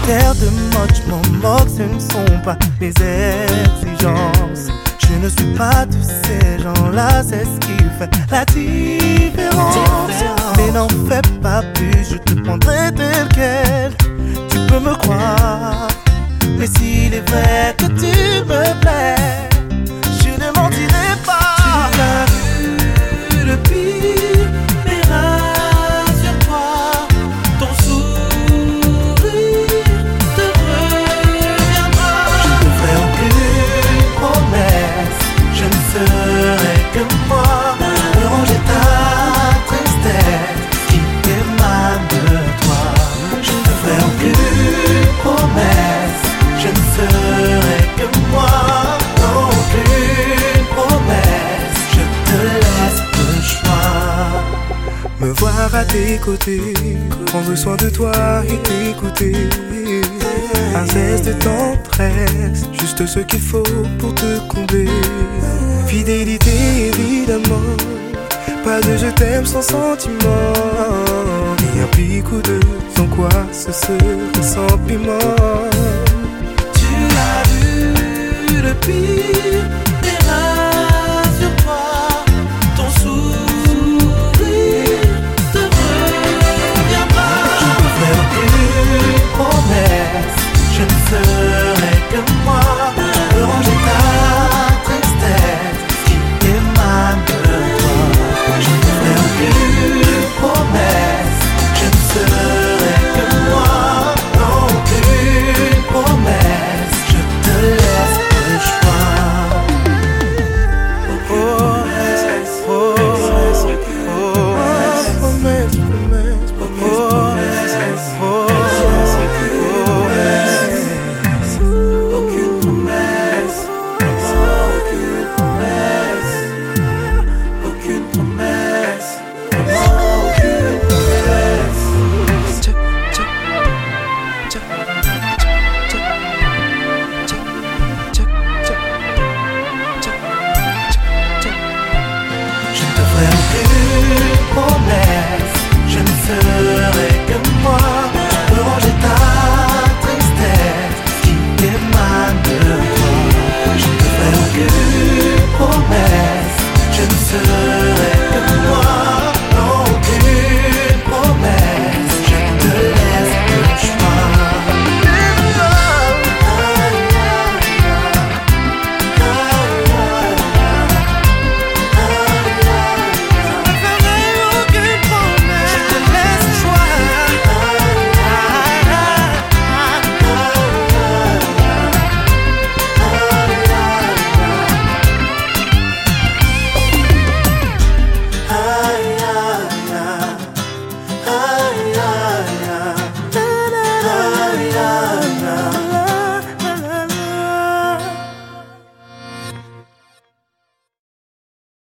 critères de mode, je m'en moque, ce ne sont pas mes exigences. Je ne suis pas de ces gens-là, c'est ce qui fait la différence. Mais n'en fais pas plus, je te prendrai tel quel. Tu peux me croire, mais s'il est vrai que tu me plais, je ne mentirai pas. Tu l'as vu le pire, mais rassure-toi, ton sourire te reviendra. Je ne ferai aucune promesse, je ne serai que moi pour ranger ta tristesse qui émane de toi. Je ne ferai aucune promesse, je ne serai que moi. Non, aucune promesse, je te laisse le choix. Me voir à tes côtés, prendre soin de toi et t'écouter. Un zeste de tendresse, juste ce qu'il faut pour te combler. Fidélité évidemment, pas de je t'aime sans sentiment. Et un petit coup de sans quoi ce serait sans piment. Tu as vu le pire, mais rassure-toi, ton sourire te reviendra. Je ne ferai aucune promesse, je ne serai que moi pour ranger ta tristesse qui émane de toi. Je ne ferai aucune promesse, je ne serai que moi. Non, aucune promesse, je te laisse le choix. Promesse, promesse, promesse, Promesse, promesse, aucune promesse, aucune promesse, aucune promesse, aucune promesse. check, check, check, check, check, check, check, check, check. Je ne te ferai aucune promesse, je ne serai